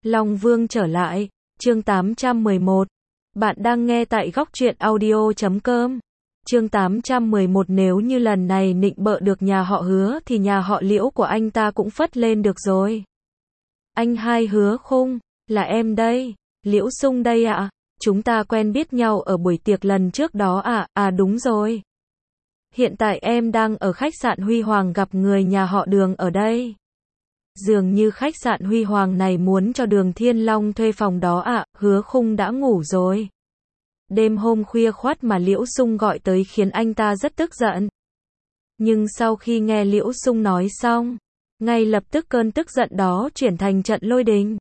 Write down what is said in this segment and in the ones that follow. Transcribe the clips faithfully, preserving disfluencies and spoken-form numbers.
Long Vương trở lại, chương tám trăm mười một. Bạn đang nghe tại góc truyện audio chấm com. Chương tám trăm mười một. Nếu như lần này nịnh bợ được nhà họ Hứa thì nhà họ Liễu của anh ta cũng phất lên được rồi. Anh hai Hứa Khung, là em đây, Liễu Sung đây ạ. À? Chúng ta quen biết nhau ở buổi tiệc lần trước đó à, à đúng rồi. Hiện tại em đang ở khách sạn Huy Hoàng gặp người nhà họ Đường ở đây. Dường như khách sạn Huy Hoàng này muốn cho Đường Thiên Long thuê phòng đó ạ, à, Hứa Khung đã ngủ rồi. Đêm hôm khuya khoắt mà Liễu Sung gọi tới khiến anh ta rất tức giận. Nhưng sau khi nghe Liễu Sung nói xong, ngay lập tức cơn tức giận đó chuyển thành trận lôi đình.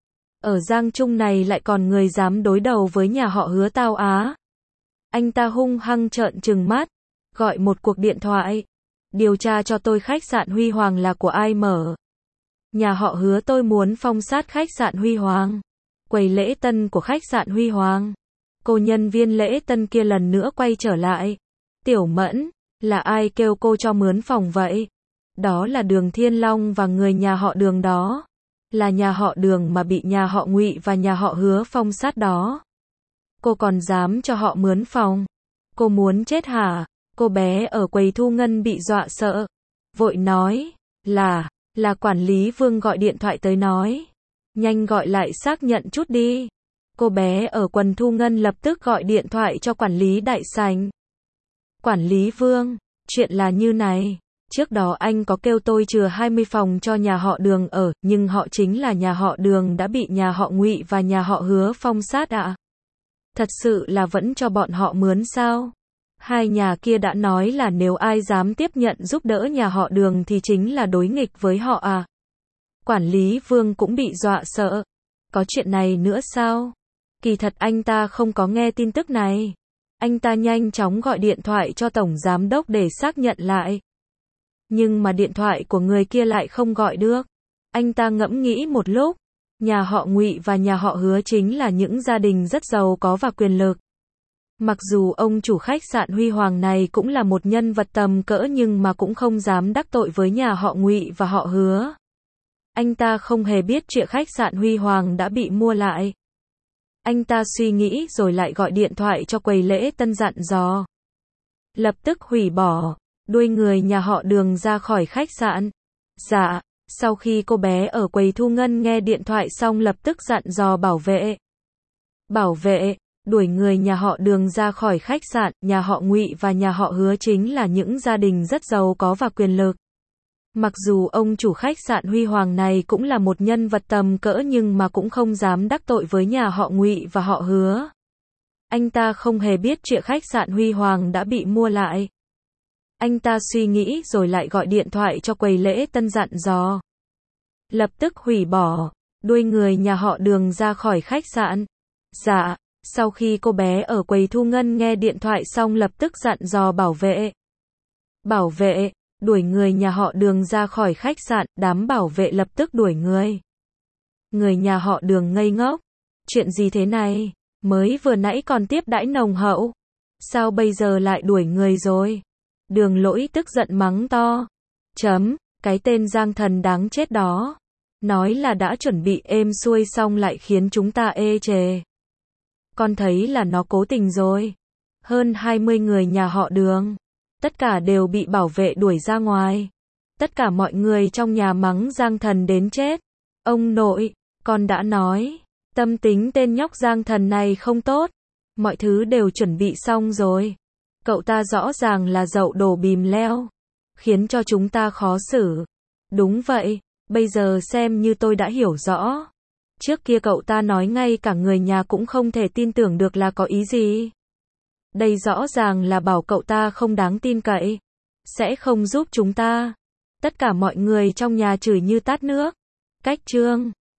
Ở Giang Trung này lại còn người dám đối đầu với nhà họ Hứa tao á. Anh ta hung hăng trợn trừng mắt, gọi một cuộc điện thoại. Điều tra cho tôi khách sạn Huy Hoàng là của ai mở. Nhà họ Hứa tôi muốn phong sát khách sạn Huy Hoàng. Quầy lễ tân của khách sạn Huy Hoàng. Cô nhân viên lễ tân kia lần nữa quay trở lại. Tiểu Mẫn, là ai kêu cô cho mướn phòng vậy? Đó là Đường Thiên Long và người nhà họ Đường đó. Là nhà họ Đường mà bị nhà họ Ngụy và nhà họ Hứa phong sát đó. Cô còn dám cho họ mướn phòng? Cô muốn chết hả? Cô bé ở quầy thu ngân bị dọa sợ. Vội nói, là, là quản lý Vương gọi điện thoại tới nói. Nhanh gọi lại xác nhận chút đi. Cô bé ở quần thu ngân lập tức gọi điện thoại cho quản lý Đại Sành. Quản lý Vương, chuyện là như này. Trước đó anh có kêu tôi chừa hai mươi phòng cho nhà họ Đường ở, nhưng họ chính là nhà họ Đường đã bị nhà họ Ngụy và nhà họ Hứa phong sát ạ. À? Thật sự là vẫn cho bọn họ mướn sao? Hai nhà kia đã nói là nếu ai dám tiếp nhận giúp đỡ nhà họ Đường thì chính là đối nghịch với họ à. Quản lý Vương cũng bị dọa sợ. Có chuyện này nữa sao? Kỳ thật anh ta không có nghe tin tức này. Anh ta nhanh chóng gọi điện thoại cho tổng giám đốc để xác nhận lại. Nhưng mà điện thoại của người kia lại không gọi được. Anh ta ngẫm nghĩ một lúc. Nhà họ Ngụy và nhà họ Hứa chính là những gia đình rất giàu có và quyền lực. Mặc dù ông chủ khách sạn Huy Hoàng này cũng là một nhân vật tầm cỡ nhưng mà cũng không dám đắc tội với nhà họ Ngụy và họ Hứa. Anh ta không hề biết chuyện khách sạn Huy Hoàng đã bị mua lại. Anh ta suy nghĩ rồi lại gọi điện thoại cho quầy lễ tân dặn dò. Lập tức hủy bỏ, đuôi người nhà họ Đường ra khỏi khách sạn. Dạ, sau khi cô bé ở quầy thu ngân nghe điện thoại xong lập tức dặn dò bảo vệ. Bảo vệ, đuổi người nhà họ Đường ra khỏi khách sạn, nhà họ Ngụy và nhà họ Hứa chính là những gia đình rất giàu có và quyền lực. Mặc dù ông chủ khách sạn Huy Hoàng này cũng là một nhân vật tầm cỡ nhưng mà cũng không dám đắc tội với nhà họ Ngụy và họ Hứa. Anh ta không hề biết chuyện khách sạn Huy Hoàng đã bị mua lại. Anh ta suy nghĩ rồi lại gọi điện thoại cho quầy lễ tân dặn dò. Lập tức hủy bỏ, đuôi người nhà họ Đường ra khỏi khách sạn. Dạ, sau khi cô bé ở quầy thu ngân nghe điện thoại xong lập tức dặn dò bảo vệ. Bảo vệ, đuổi người nhà họ Đường ra khỏi khách sạn, đám bảo vệ lập tức đuổi người. Người nhà họ Đường ngây ngốc. Chuyện gì thế này? Mới vừa nãy còn tiếp đãi nồng hậu. Sao bây giờ lại đuổi người rồi? Đường Lỗi tức giận mắng to. Chấm, cái tên Giang Thần đáng chết đó. Nói là đã chuẩn bị êm xuôi xong lại khiến chúng ta ê chề. Con thấy là nó cố tình rồi. Hơn hai mươi người nhà họ Đường. Tất cả đều bị bảo vệ đuổi ra ngoài. Tất cả mọi người trong nhà mắng Giang Thần đến chết. Ông nội, con đã nói. Tâm tính tên nhóc Giang Thần này không tốt. Mọi thứ đều chuẩn bị xong rồi. Cậu ta rõ ràng là dậu đổ bìm leo. Khiến cho chúng ta khó xử. Đúng vậy, bây giờ xem như tôi đã hiểu rõ. Trước kia cậu ta nói ngay cả người nhà cũng không thể tin tưởng được là có ý gì. Đây rõ ràng là bảo cậu ta không đáng tin cậy. Sẽ không giúp chúng ta. Tất cả mọi người trong nhà chửi như tát nước. Cách chương.